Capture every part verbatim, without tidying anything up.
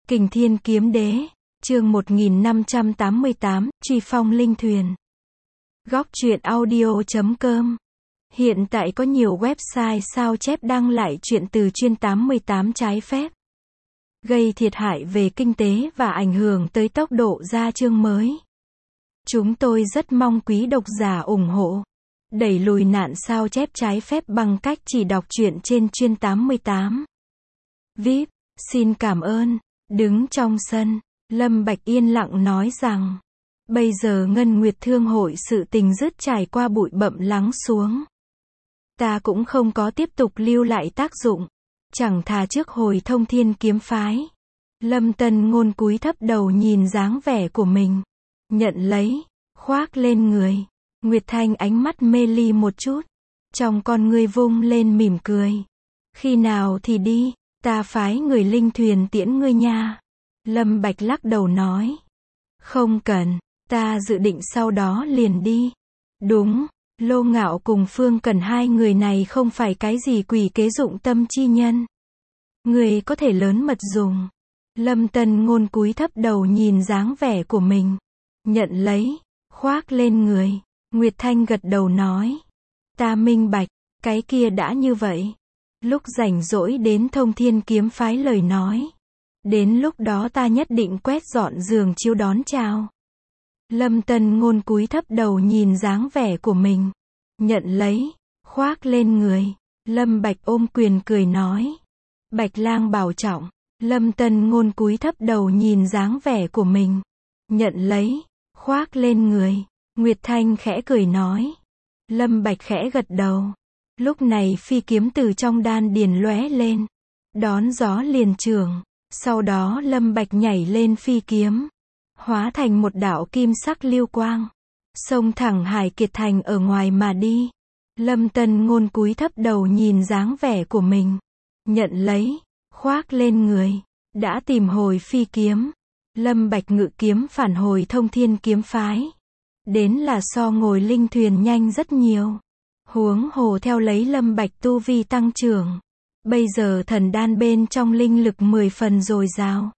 Kình Thiên Kiếm Đế, chương một nghìn năm trăm tám mươi tám, Truy Phong Linh Thuyền. Góc truyện audio chấm com. Hiện tại có nhiều website sao chép đăng lại truyện từ chuyên tám mươi tám trái phép, gây thiệt hại về kinh tế và ảnh hưởng tới tốc độ ra chương mới. Chúng tôi rất mong quý độc giả ủng hộ, đẩy lùi nạn sao chép trái phép bằng cách chỉ đọc truyện trên chuyên tám mươi tám. vê i pê, xin cảm ơn. Đứng trong sân, Lâm Bạch yên lặng nói rằng, bây giờ Ngân Nguyệt Thương hội sự tình dứt trải qua bụi bặm lắng xuống. Ta cũng không có tiếp tục lưu lại tác dụng, chẳng thà trước hồi Thông Thiên kiếm phái. Lâm Tân Ngôn cúi thấp đầu nhìn dáng vẻ của mình, nhận lấy, khoác lên người. Nguyệt Thanh ánh mắt mê ly một chút, trong con ngươi vung lên mỉm cười. Khi nào thì đi, ta phái người linh thuyền tiễn ngươi nha. Lâm Bạch lắc đầu nói, không cần, ta dự định sau đó liền đi. Đúng, Lô Ngạo cùng Phương Cần hai người này không phải cái gì quỷ kế dụng tâm chi nhân. Người có thể lớn mật dùng. Lâm Tân Ngôn cúi thấp đầu nhìn dáng vẻ của mình, nhận lấy, khoác lên người. Nguyệt Thanh gật đầu nói, ta minh bạch, cái kia đã như vậy. Lúc rảnh rỗi đến Thông Thiên kiếm phái lời nói. Đến lúc đó ta nhất định quét dọn giường chiếu đón chào. Lâm Tân Ngôn cúi thấp đầu nhìn dáng vẻ của mình, nhận lấy, khoác lên người. Lâm Bạch ôm quyền cười nói, Bạch Lang bảo trọng. Lâm Tân Ngôn cúi thấp đầu nhìn dáng vẻ của mình, nhận lấy, khoác lên người. Nguyệt Thanh khẽ cười nói. Lâm Bạch khẽ gật đầu. Lúc này phi kiếm từ trong đan điền lóe lên, đón gió liền trường. Sau đó Lâm Bạch nhảy lên phi kiếm, hóa thành một đạo kim sắc lưu quang, xông thẳng Hải Kiệt Thành ở ngoài mà đi. Lâm Tân Ngôn cúi thấp đầu nhìn dáng vẻ của mình, nhận lấy, khoác lên người. Đã tìm hồi phi kiếm, Lâm Bạch ngự kiếm phản hồi Thông Thiên kiếm phái. Đến là so ngồi linh thuyền nhanh rất nhiều. Huống hồ theo lấy Lâm Bạch tu vi tăng trưởng, bây giờ thần đan bên trong linh lực mười phần dồi dào,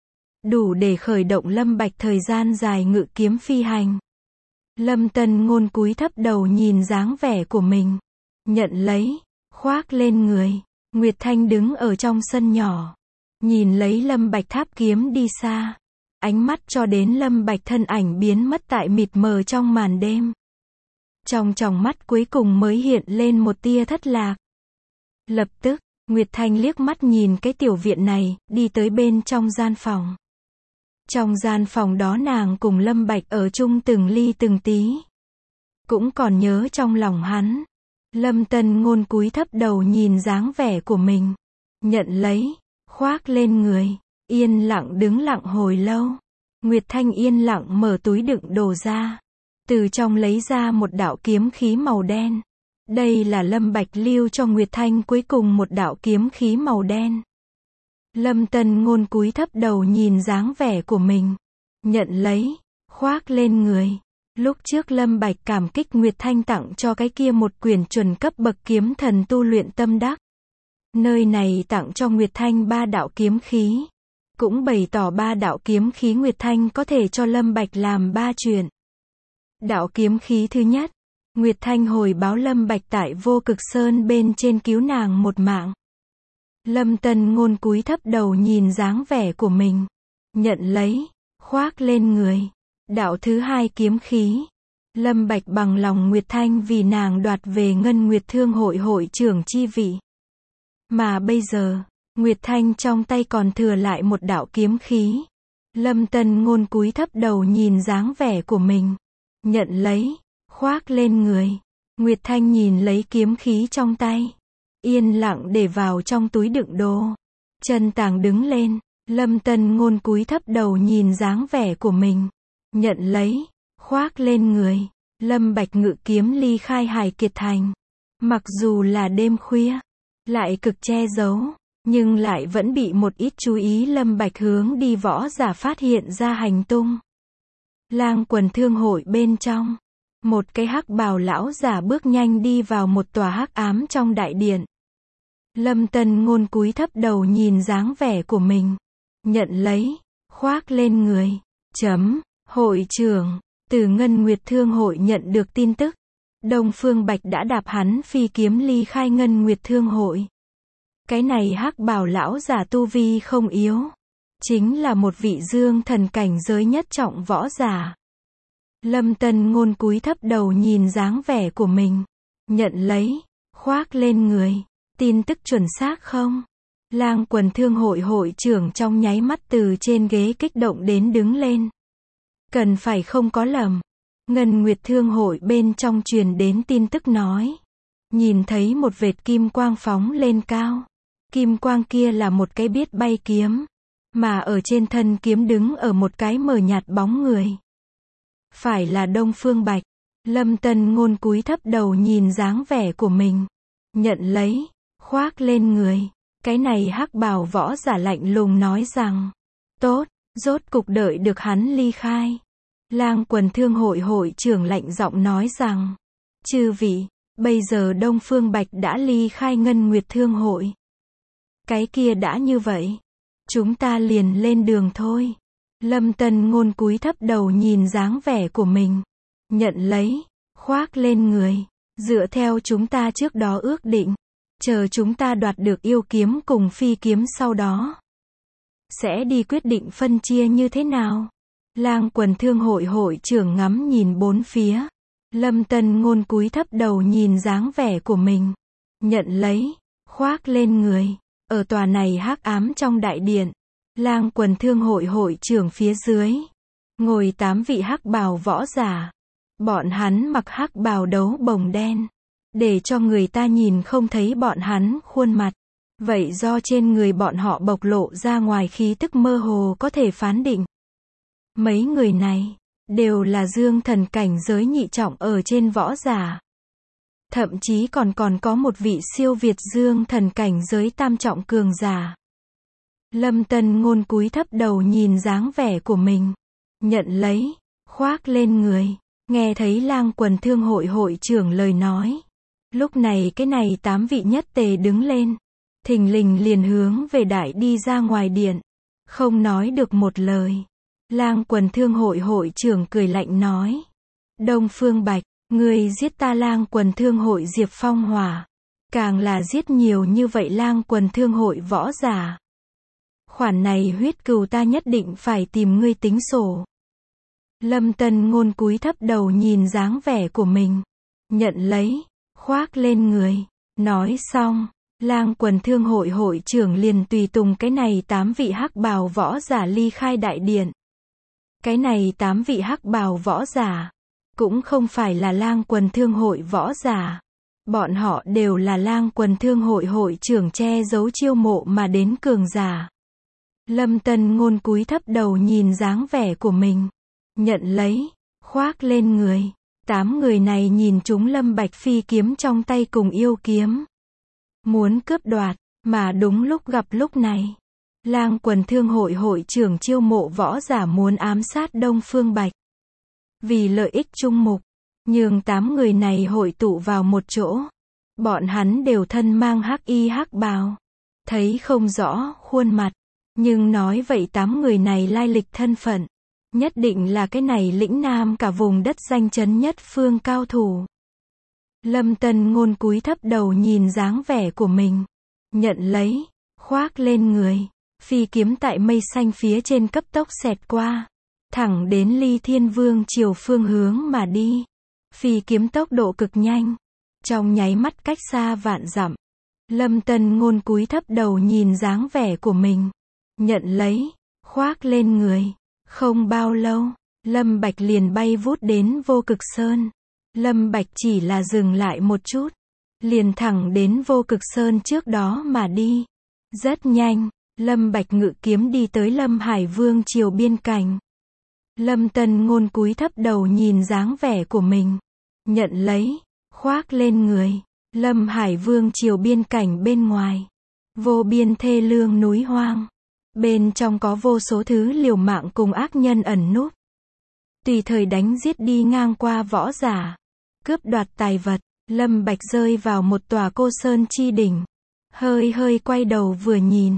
đủ để khởi động Lâm Bạch thời gian dài ngự kiếm phi hành. Lâm Tân Ngôn cúi thấp đầu nhìn dáng vẻ của mình, nhận lấy, khoác lên người. Nguyệt Thanh đứng ở trong sân nhỏ, nhìn lấy Lâm Bạch tháp kiếm đi xa, ánh mắt cho đến Lâm Bạch thân ảnh biến mất tại mịt mờ trong màn đêm. Trong tròng mắt cuối cùng mới hiện lên một tia thất lạc. Lập tức, Nguyệt Thanh liếc mắt nhìn cái tiểu viện này, đi tới bên trong gian phòng. Trong gian phòng đó nàng cùng Lâm Bạch ở chung từng ly từng tí, cũng còn nhớ trong lòng hắn. Lâm Tân Ngôn cúi thấp đầu nhìn dáng vẻ của mình, nhận lấy, khoác lên người, yên lặng đứng lặng hồi lâu. Nguyệt Thanh yên lặng mở túi đựng đồ ra, từ trong lấy ra một đạo kiếm khí màu đen. Đây là Lâm Bạch lưu cho Nguyệt Thanh cuối cùng một đạo kiếm khí màu đen. Lâm Tân Ngôn cúi thấp đầu nhìn dáng vẻ của mình, nhận lấy, khoác lên người. Lúc trước Lâm Bạch cảm kích Nguyệt Thanh tặng cho cái kia một quyển chuẩn cấp bậc kiếm thần tu luyện tâm đắc. Nơi này tặng cho Nguyệt Thanh ba đạo kiếm khí, cũng bày tỏ ba đạo kiếm khí Nguyệt Thanh có thể cho Lâm Bạch làm ba chuyện. Đạo kiếm khí thứ nhất, Nguyệt Thanh hồi báo Lâm Bạch tại Vô Cực Sơn bên trên cứu nàng một mạng. Lâm Tân Ngôn cúi thấp đầu nhìn dáng vẻ của mình, nhận lấy, khoác lên người. Đạo thứ hai kiếm khí, Lâm Bạch bằng lòng Nguyệt Thanh vì nàng đoạt về Ngân Nguyệt Thương hội hội trưởng chi vị. Mà bây giờ, Nguyệt Thanh trong tay còn thừa lại một đạo kiếm khí. Lâm Tân Ngôn cúi thấp đầu nhìn dáng vẻ của mình, nhận lấy, khoác lên người. Nguyệt Thanh nhìn lấy kiếm khí trong tay, yên lặng để vào trong túi đựng đồ. Chân tàng đứng lên, Lâm Tân Ngôn cúi thấp đầu nhìn dáng vẻ của mình, nhận lấy, khoác lên người. Lâm Bạch ngự kiếm ly khai Hải Kiệt Thành. Mặc dù là đêm khuya, lại cực che giấu, nhưng lại vẫn bị một ít chú ý Lâm Bạch hướng đi võ giả phát hiện ra hành tung. Lang quần thương hội bên trong, một cái hắc bào lão giả bước nhanh đi vào một tòa hắc ám trong đại điện. Lâm Tân Ngôn cúi thấp đầu nhìn dáng vẻ của mình, nhận lấy, khoác lên người. Chấm. Hội trưởng. Từ Ngân Nguyệt Thương hội nhận được tin tức. Đông Phương Bạch đã đạp hắn phi kiếm ly khai Ngân Nguyệt Thương hội. Cái này hắc bào lão giả tu vi không yếu. Chính là một vị dương thần cảnh giới nhất trọng võ giả. Lâm Tân Ngôn cúi thấp đầu nhìn dáng vẻ của mình. Nhận lấy, khoác lên người. Tin tức chuẩn xác không? Lang Quần Thương hội hội trưởng trong nháy mắt từ trên ghế kích động đến đứng lên. Cần phải không có lầm. Ngân Nguyệt Thương hội bên trong truyền đến tin tức nói. Nhìn thấy một vệt kim quang phóng lên cao. Kim quang kia là một cái biết bay kiếm. Mà ở trên thân kiếm đứng ở một cái mờ nhạt bóng người. Phải là Đông Phương Bạch. Lâm Tân Ngôn cúi thấp đầu nhìn dáng vẻ của mình. Nhận lấy, khoác lên người. Cái này hắc bào võ giả lạnh lùng nói rằng. Tốt, rốt cục đợi được hắn ly khai. Lang Quần Thương hội hội trưởng lạnh giọng nói rằng. Chư vị, bây giờ Đông Phương Bạch đã ly khai Ngân Nguyệt Thương hội. Cái kia đã như vậy. Chúng ta liền lên đường thôi. Lâm Tân Ngôn cúi thấp đầu nhìn dáng vẻ của mình. Nhận lấy, khoác lên người. Dựa theo chúng ta trước đó ước định. Chờ chúng ta đoạt được yêu kiếm cùng phi kiếm sau đó. Sẽ đi quyết định phân chia như thế nào. Lang Quần Thương hội hội trưởng ngắm nhìn bốn phía. Lâm Tân Ngôn cúi thấp đầu nhìn dáng vẻ của mình. Nhận lấy, khoác lên người. Ở tòa này hắc ám trong đại điện. Lang Quần Thương hội hội trưởng phía dưới. Ngồi tám vị hắc bào võ giả. Bọn hắn mặc hắc bào đấu bồng đen. Để cho người ta nhìn không thấy bọn hắn khuôn mặt. Vậy do trên người bọn họ bộc lộ ra ngoài khí tức mơ hồ có thể phán định. Mấy người này, đều là dương thần cảnh giới nhị trọng ở trên võ giả. Thậm chí còn còn có một vị siêu việt dương thần cảnh giới tam trọng cường giả. Lâm Tân Ngôn cúi thấp đầu nhìn dáng vẻ của mình. Nhận lấy, khoác lên người. Nghe thấy Lang Quần Thương hội hội trưởng lời nói. Lúc này cái này tám vị nhất tề đứng lên. Thình lình liền hướng về đại đi ra ngoài điện. Không nói được một lời. Lang Quần Thương hội hội trưởng cười lạnh nói. Đông Phương Bạch, ngươi giết ta Lang Quần Thương hội Diệp Phong Hỏa. Càng là giết nhiều như vậy Lang Quần Thương hội võ giả. Khoản này huyết cừu ta nhất định phải tìm ngươi tính sổ. Lâm Tân Ngôn cúi thấp đầu nhìn dáng vẻ của mình. Nhận lấy, khoác lên người. Nói xong, Lang Quần Thương hội hội trưởng liền tùy tùng cái này tám vị hắc bào võ giả ly khai đại điện. Cái này tám vị hắc bào võ giả, cũng không phải là Lang Quần Thương hội võ giả. Bọn họ đều là Lang Quần Thương hội hội trưởng che giấu chiêu mộ mà đến cường giả. Lâm Tân Ngôn cúi thấp đầu nhìn dáng vẻ của mình. Nhận lấy, khoác lên người. Tám người này nhìn chúng Lâm Bạch phi kiếm trong tay cùng yêu kiếm. Muốn cướp đoạt, mà đúng lúc gặp lúc này. Lang Quần Thương hội hội trưởng chiêu mộ võ giả muốn ám sát Đông Phương Bạch. Vì lợi ích chung mục, nhường tám người này hội tụ vào một chỗ. Bọn hắn đều thân mang hắc y hắc bào. Thấy không rõ khuôn mặt, nhưng nói vậy tám người này lai lịch thân phận. Nhất định là cái này lĩnh nam cả vùng đất danh chấn nhất phương cao thủ. Lâm Tân Ngôn cúi thấp đầu nhìn dáng vẻ của mình. Nhận lấy, khoác lên người. Phi kiếm tại mây xanh phía trên cấp tốc xẹt qua. Thẳng đến Ly Thiên Vương triều phương hướng mà đi. Phi kiếm tốc độ cực nhanh. Trong nháy mắt cách xa vạn dặm. Lâm Tân Ngôn cúi thấp đầu nhìn dáng vẻ của mình. Nhận lấy, khoác lên người. Không bao lâu, Lâm Bạch liền bay vút đến Vô Cực Sơn. Lâm Bạch chỉ là dừng lại một chút. Liền thẳng đến Vô Cực Sơn trước đó mà đi. Rất nhanh, Lâm Bạch ngự kiếm đi tới Lâm Hải Vương triều biên cảnh. Lâm Tân Ngôn cúi thấp đầu nhìn dáng vẻ của mình. Nhận lấy, khoác lên người. Lâm Hải Vương triều biên cảnh bên ngoài. Vô biên thê lương núi hoang. Bên trong có vô số thứ liều mạng cùng ác nhân ẩn núp. Tùy thời đánh giết đi ngang qua võ giả. Cướp đoạt tài vật. Lâm Bạch rơi vào một tòa cô sơn chi đỉnh. Hơi hơi quay đầu vừa nhìn.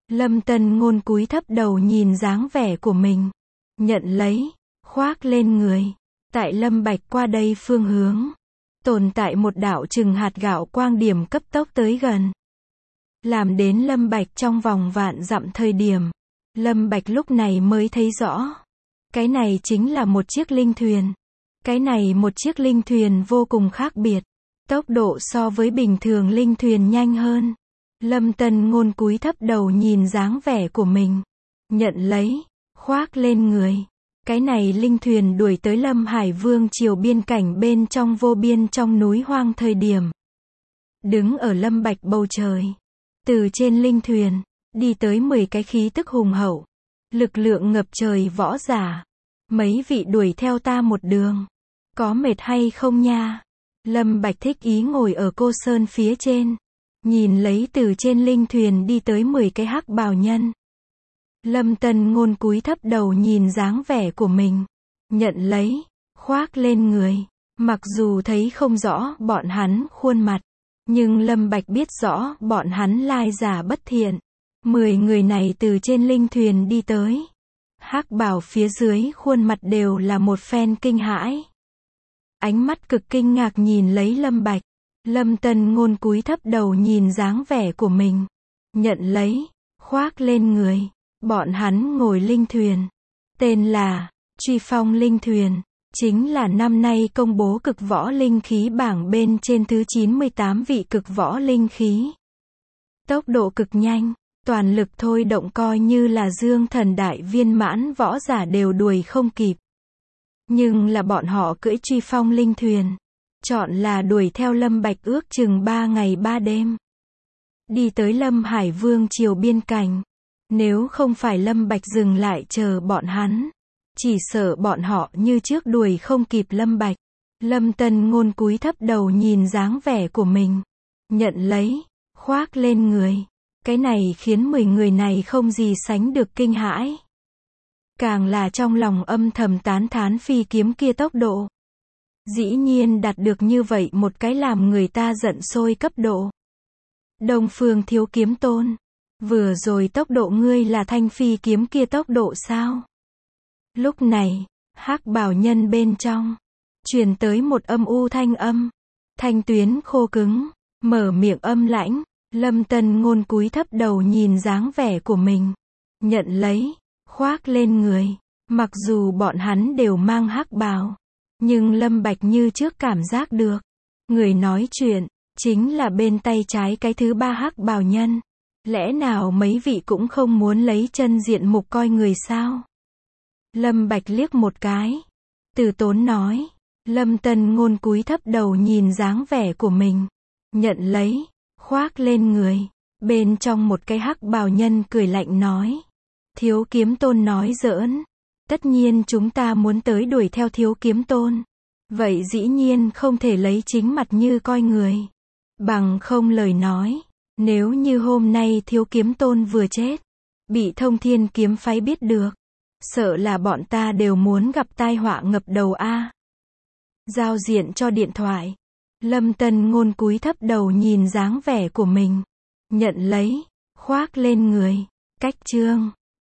Lâm Tân Ngôn cúi thấp đầu nhìn dáng vẻ của mình. Nhận lấy, khoác lên người. Tại Lâm Bạch qua đây phương hướng. Tồn tại một đạo chừng hạt gạo quang điểm cấp tốc tới gần. Làm đến Lâm Bạch trong vòng vạn dặm thời điểm. Lâm Bạch lúc này mới thấy rõ. Cái này chính là một chiếc linh thuyền. Cái này một chiếc linh thuyền vô cùng khác biệt. Tốc độ so với bình thường linh thuyền nhanh hơn. Lâm Tân Ngôn cúi thấp đầu nhìn dáng vẻ của mình. Nhận lấy, khoác lên người. Cái này linh thuyền đuổi tới Lâm Hải Vương triều biên cảnh bên trong vô biên trong núi hoang thời điểm. Đứng ở Lâm Bạch bầu trời. Từ trên linh thuyền, đi tới mười cái khí tức hùng hậu. Lực lượng ngập trời võ giả. Mấy vị đuổi theo ta một đường. Có mệt hay không nha? Lâm Bạch thích ý ngồi ở cô sơn phía trên. Nhìn lấy từ trên linh thuyền đi tới mười cái hắc bào nhân. Lâm Tân Ngôn cúi thấp đầu nhìn dáng vẻ của mình. Nhận lấy, khoác lên người. Mặc dù thấy không rõ bọn hắn khuôn mặt. Nhưng Lâm Bạch biết rõ bọn hắn lai giả bất thiện. Mười người này từ trên linh thuyền đi tới. Hắc bào phía dưới khuôn mặt đều là một phen kinh hãi. Ánh mắt cực kinh ngạc nhìn lấy Lâm Bạch. Lâm Tân Ngôn cúi thấp đầu nhìn dáng vẻ của mình. Nhận lấy, khoác lên người. Bọn hắn ngồi linh thuyền. Tên là, Truy Phong Linh Thuyền. Chính là năm nay công bố cực võ linh khí bảng bên trên thứ chín mươi tám vị cực võ linh khí. Tốc độ cực nhanh, toàn lực thôi động coi như là dương thần đại viên mãn võ giả đều đuổi không kịp. Nhưng là bọn họ cưỡi Truy Phong Linh Thuyền. Chọn là đuổi theo Lâm Bạch ước chừng ba ngày ba đêm. Đi tới Lâm Hải Vương triều biên cảnh. Nếu không phải Lâm Bạch dừng lại chờ bọn hắn. Chỉ sợ bọn họ như trước đuổi không kịp Lâm Bạch. Lâm Tân Ngôn cúi thấp đầu nhìn dáng vẻ của mình. Nhận lấy, khoác lên người. Cái này khiến mười người này không gì sánh được kinh hãi. Càng là trong lòng âm thầm tán thán phi kiếm kia tốc độ. Dĩ nhiên đạt được như vậy một cái làm người ta giận sôi cấp độ. Đông Phương Thiếu Kiếm Tôn. Vừa rồi tốc độ ngươi là thanh phi kiếm kia tốc độ sao? Lúc này, hắc bào nhân bên trong. Truyền tới một âm u thanh âm. Thanh tuyến khô cứng. Mở miệng âm lãnh. Lâm Tân Ngôn cúi thấp đầu nhìn dáng vẻ của mình. Nhận lấy, khoác lên người. Mặc dù bọn hắn đều mang hắc bào. Nhưng Lâm Bạch như trước cảm giác được. Người nói chuyện, chính là bên tay trái cái thứ ba hắc bào nhân. Lẽ nào mấy vị cũng không muốn lấy chân diện mục coi người sao? Lâm Bạch liếc một cái. Từ tốn nói. Lâm Tân Ngôn cúi thấp đầu nhìn dáng vẻ của mình. Nhận lấy, khoác lên người. Bên trong một cái hắc bào nhân cười lạnh nói. Thiếu Kiếm Tôn nói giỡn. Tất nhiên chúng ta muốn tới đuổi theo Thiếu Kiếm Tôn. Vậy dĩ nhiên không thể lấy chính mặt như coi người. Bằng không lời nói. Nếu như hôm nay Thiếu Kiếm Tôn vừa chết. Bị Thông Thiên kiếm phái biết được. Sợ là bọn ta đều muốn gặp tai họa ngập đầu a. Giao diện cho điện thoại. Lâm Tân Ngôn cúi thấp đầu nhìn dáng vẻ của mình. Nhận lấy, khoác lên người. Cách chương.